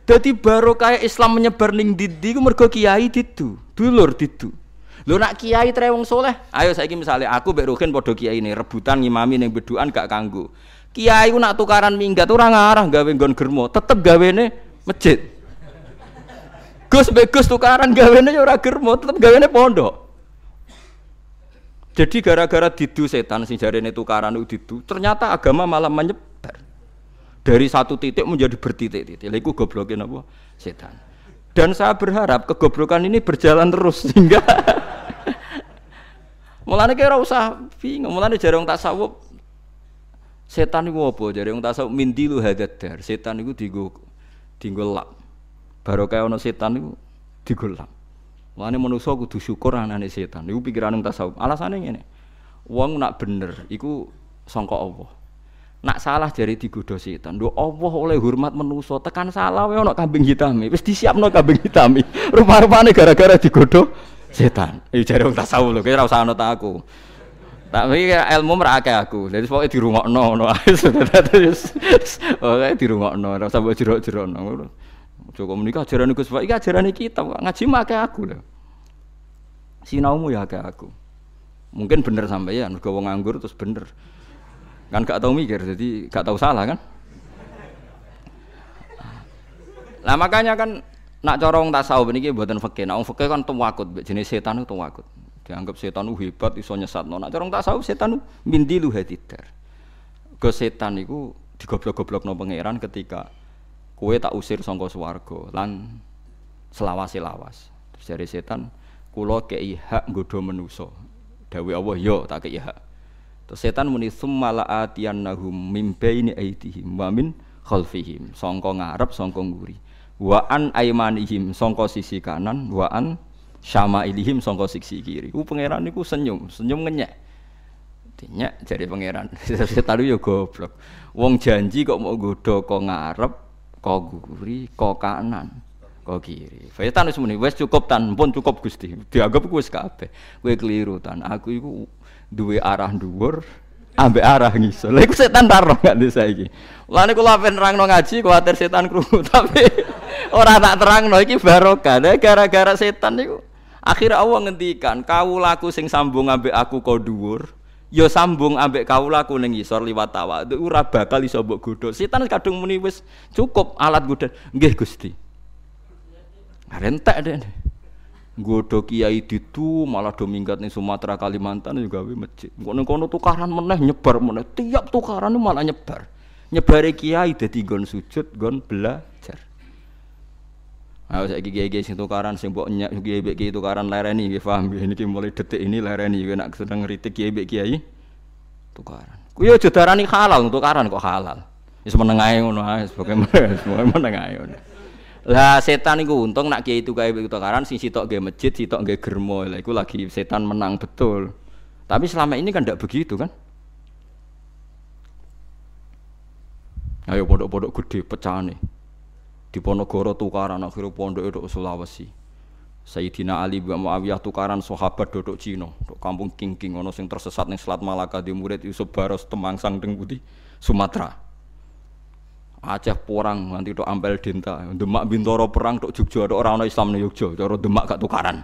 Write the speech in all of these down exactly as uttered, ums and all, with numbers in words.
Dadi barokah Islam menyebar ning ndi ku mergo kiai didu, dulur didu. Lho nak kiai tre wong saleh, ayo saiki misale aku mbek Ruhin padha kiai ini rebutan ngimami ning bedukan gak kanggo. Kiai ku nak tukaran minggat ora ngarah gawe nggon germo, tetep gawene masjid. Gus mbek Gus tukaran gawene ya ora germo, tetep gawene pondok. Jadi gara-gara didu setan sing jarene tukaran itu didu, ternyata agama malah menyebar. Dari satu titik menjadi bertitik-titik. Lha iku gobloke napa? Setan. Dan saya berharap kegoblokan ini berjalan terus sehingga mulane kira usah bingung, mulane jare wong tasawuf setan iku apa? Jare wong tasawuf mindilu hadadar. Setan iku dienggo dienggo lap. Barokah ana setan iku dienggo lap. Mulane manusa kudu syukur anane setan. Iku pikiran wong tasawuf. Alasane ngene. Wong nak bener iku sangka Allah. Nak salah jari digodho setan. Lho Allah oleh hormat manusa, tekan salah wae ana kambing hitam. Wis disiapno kambing hitam. Rupa-rupane gara-gara digodho setan. Iki jare wong tasawuf lho, kira ora usah ana tak aku. Tapi ilmu merake aku. Dadi pokoke dirungokno ngono ae. Oke dirungokno, ora usah mbok jerok-jerokno ngono. Cukup menika ajaran Gus Pak, iki ajarane kita ngaji make aku lho. Sinaumu ya akeh aku. Mungkin bener sampeyan, mergo wong nganggur terus bener. Kan gak tahu mikir, jadi gak tahu salah kan? Lah makanya kan nak cara wong tasawuf niki mboten fikih. Nek wong fikih kan tuwakut, jenis setan itu tuwakut. Dianggap setan itu hebat iso nyesatno. Nak cara wong tasawuf setan itu mindilu hadidar. Go setan iku digoblok-goblokno pangeran ketika kowe tak usir saka swarga lan selawas-lawas. Terus jare setan, kula kei hak nggodha manusa. Dawuh Allah, yo tak kei hak. Terus setan muni summa la'atiyannahum min baini aydihim wa min khalfihim, sangka ngarep sangka nguri. Wa an aymanihim sangka sisi kanan, wa an syama'ilihim sangka sisi kiri. Ku pangeran niku senyum, senyum ngenyek. Dinyek jare pangeran. Setan yo goblok. Wong janji kok mau nggodha kok ngarep, kok nguri, kok kanan, kok kiri. Setan wis muni, wis cukup tan, pun cukup Gusti. Dianggap ku wis kabeh. Kowe keliru tan. Aku iku duwe arah dhuwur ambek arah ngisor. Lha iku setan ta roh gak desa iki. Mulane kula apen nerangno ngaji kuwatir setan krungu tapi ora tak terangno iki barokah. Gara-gara setan niku akhire Allah ngendikan kawulaku sing sambung ambek aku kok dhuwur, ya sambung ambek kawulaku ning ngisor liwat tawadhu ora bakal iso mbok godho. Setan kadung muni wis cukup alat godho. Nggih Gusti. Rentek dene. Nggodho kiai ditu malah do minggat ning Sumatera Kalimantan juga gawe masjid. Ngono kono tukaran meneh nyebar meneh. Tiap tukaran malah nyebar. Nyebare kiai dadi nggon sujud, nggon belajar. Ah saiki kiai-kiai sing tukaran sing mbok nyak kiai mbek kiai tukaran lereni nggih paham nggih niki mulai detik ini lereni nek sedang ngritik kiai mbek kiai tukaran. Kuwi aja darani halal tukaran kok halal. Wis meneng ae ngono ae sebagaiman meneng ae ngono. Lah setan iku untung nak kiai itu kae tukaran sing sitok nggih masjid, sitok nggih germo. Lah iku lagi setan menang betul. Tapi selama ini kan ndak begitu kan? Ayo pondok-pondok gede pecahane. Di Ponorogo tukaran akhire pondok itu Sulawesi. Sayyidina Ali bin Muawiyah tukaran sahabat dodok Cina, dok kampung Kingking ono sing tersesat ning Selat Malaka di murid Yusuf Baros Temangsang teng Putih Sumatera. Aceh porang nganti tok Ampel Denta, Demak Bintoro perang tok Jogja tok ora ana Islam ning Jogja, cara Demak gak tukaran.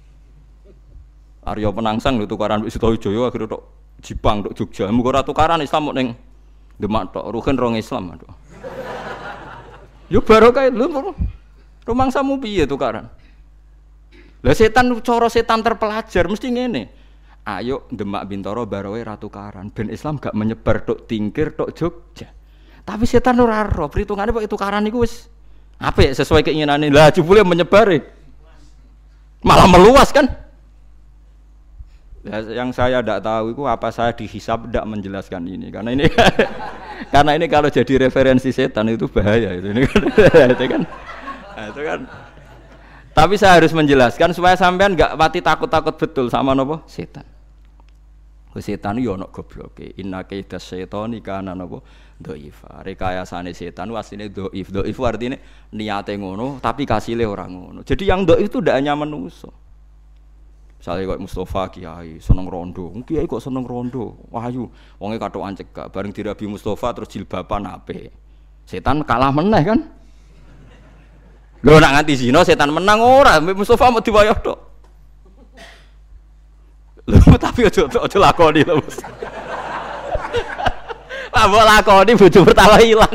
Arya Penangsang lho tukaran wis Sitowijaya akhire tok Jipang tok Jogja. Muga ora tukaran Islam ning Demak tok, Ruhin rong Islam tok. Yo barokah lho. Rumangsamu piye tukaran? Lah setan cara setan terpelajar mesti ngene. Ayo Demak Bintoro barowe ra tukaran ben Islam gak menyebar tok Tingkir tok Jogja. Tapi setan ora ro, perhitungane kok tukaran iku wis apik sesuai keinginane. Lah jebule menyebare. Malah meluas kan? Ya, yang saya tidak tahu itu apa saya dihisab tidak menjelaskan ini karena ini karena ini kalau jadi referensi setan itu bahaya itu ini kan, itu kan, nah, itu kan. Tapi saya harus menjelaskan supaya sampean nggak mati takut-takut betul sama nopo setan. Setan yo ono gobloke. Inna kaidas syaitani kana napa dhaifa. Rekayasane setan asline dhaif. Dhaif artine niate ngono tapi kasile ora ngono. Jadi yang dhaif itu ndak hanya manusa. Misalnya kok Mustafa kiai seneng rondo. Kiai kok seneng rondo. Wahyu wonge katokan cekak bareng dirabi Mustafa terus jilbaban apik. Setan kalah meneh kan? Lho nak nganti zina setan menang ora, Mustofa mau diwayah tok. Lho tapi aja aja lakoni lho. Lah mbok lakoni bojo pertama ilang.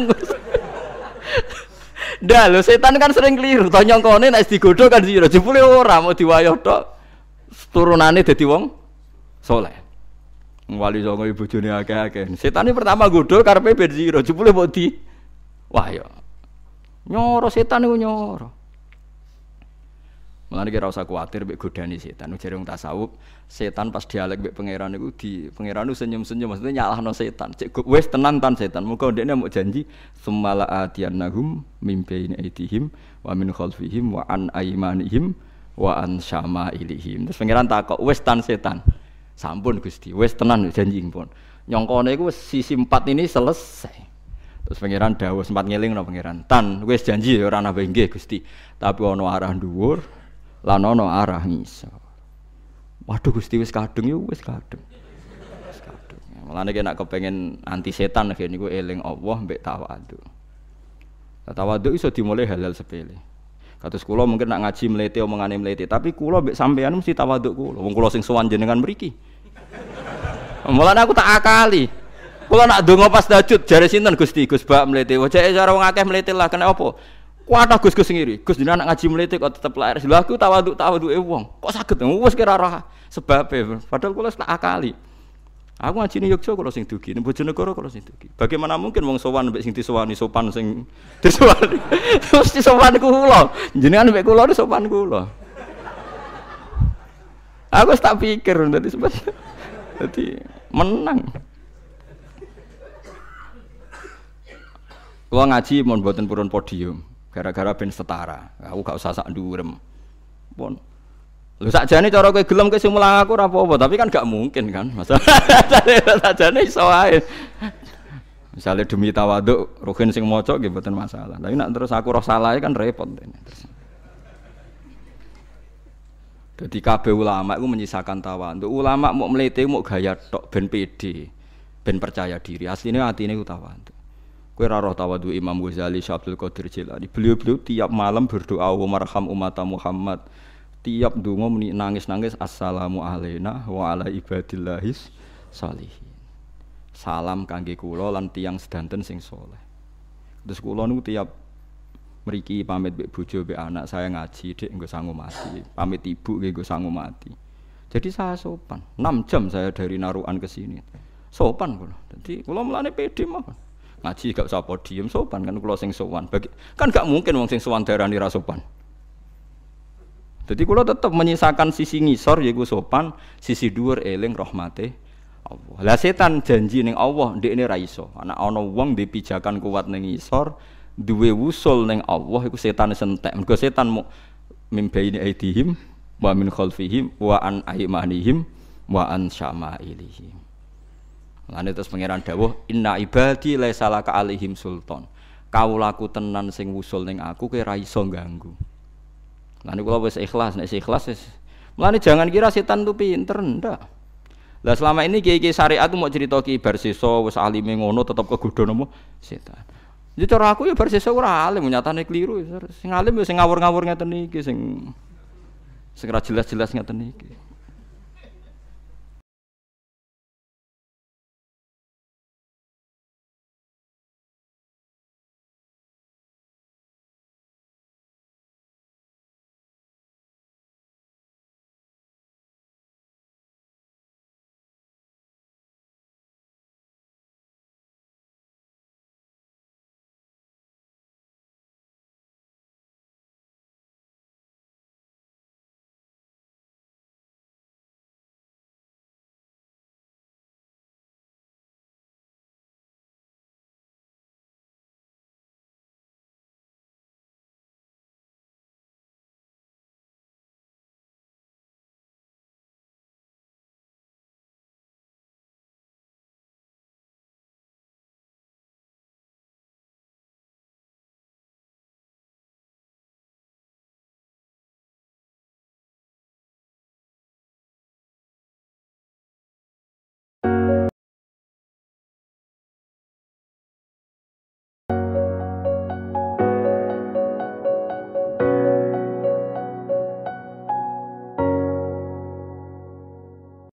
Dah lho setan kan sering keliru, to nyongkone nek digodho kan zina, jebule ora mau diwayah tok. Turunane dadi wong saleh. Wali songo bojone akeh-akeh. Setane pertama godho karepe ben zina, jebule mbok di wayah. Nyoro setan iku nyoro. Mulane kira usah kuwatir mek godani setan. Jare wong tasawuf, setan pas dialek mek pangeran iku di pangeran senyum-senyum maksudnya nyalahno setan. Cek wis tenan tan setan. Muga ndekne mau janji sumala atiyannahum mim baini aidihim wa min khalfihim wa an aymanihim wa an syama'ilihim. Terus pangeran takok, "Wis tan setan?" Sampun Gusti, wis tenan janji pun. Nyongkone iku wis sisi empat ini selesai. Terus pangeran dawuh sempat ngelingno pangeran. Tan, wis janji ya ora nambah nggih Gusti. Tapi ana arah dhuwur lan ana arah ngisor. Waduh Gusti wis kadung ya wis kadung. Wis kadung. Mulane nek kepengin anti setan nek niku eling Allah mbek tawadhu. Tawadhu iso dimulai hal-hal sepele. Kados kula mungkin nak ngaji mlete omongane mlete, tapi kula mbek sampean mesti tawadhu kula. Wong kula sing sowan jenengan mriki. Mulane aku tak akali. Kula nak ndonga pas tahajud jare sinten Gusti Gus bak mlete. Wajake cara wong akeh mlete lah kena apa? Kuatah Gus-gus ngiri. Gus jenengan nak ngaji mlete kok tetep lair. Lha aku tawadhu tawadhuke wong. Kok saged wis kira ora sebabe. Padahal kula tak akali. Aku ngaji ning Yogyakarta kula sing dugi, ning Bojonegoro kula sing dugi. Bagaimana mungkin wong sowan mbek sing disowani sopan sing disowani. Mesti sopan kula. Jenengan mbek kula sopan kula. Aku wis tak pikir dadi sebab dadi menang. Kula ngaji mon mboten purun podium, gara-gara ben setara. Aku gak usah sak ndurem. Pun. Lho sakjane cara kowe gelem ke sing mulang aku ora apa-apa, tapi kan gak mungkin kan. Masalah sakjane iso wae. Misale demi tawadhu, rugen sing maca nggih mboten masalah. Tapi nek terus aku roh salahe kan repot. Dadi kabeh ulama iku menyisakan tawadhu. Ulama mau mlete mau gaya tok ben pede, ben percaya diri. Asline atine ku tawadhu. Kowe ora roh tawadhu Imam Ghazali, Syekh Abdul Qadir Jilani. Beliau-beliau tiap malam berdoa wa marham umat Muhammad. Tiap donga muni nangis-nangis assalamu alaina wa ala ibadillahis sholihin. Salam kangge kula lan tiyang sedanten sing saleh. Terus kula niku tiap mriki pamit mbek bojo mbek anak saya ngaji Dik nggo sangu mati. Pamit ibu nggih nggo sangu mati. Jadi saya sopan. enam jam saya dari Narukan ke sini. Sopan kula. Dadi kula mulane pede mawon. Ngaji gak usah podium sopan kan kula sing sowan. Kan gak mungkin wong sing sowan darani ra sopan. Jadi kula tetap menyisakan sisi ngisor yaiku sopan, sisi dhuwur eling rahmate Allah. Lah setan janji ning Allah ndekne ra iso. Ana ana wong ndek pijakan kuat ning ngisor, duwe wusul ning Allah iku setan sentek. Mergo setan mu mimbaini aidihim wa min khalfihim wa an aymanihim wa an syama'ilihim. Lan terus pangeran dawuh inna ibadi laisa laka alaihim sultan. Kaulaku tenan sing wusul ning aku kowe ra iso ganggu. Lan kula wis ikhlas, nek ikhlas wis. Mulane jangan kira setan itu pinter ndak. Lah selama ini kiai-kiai syariat itu mau cerita ki bar sesa wis alime ngono tetep kegodho napa setan. Ya cara aku ya bar sesa ora alim nyatane keliru. Sing alim ya sing ngawur-ngawur ngeten iki sing sing ra jelas-jelas ngeten iki.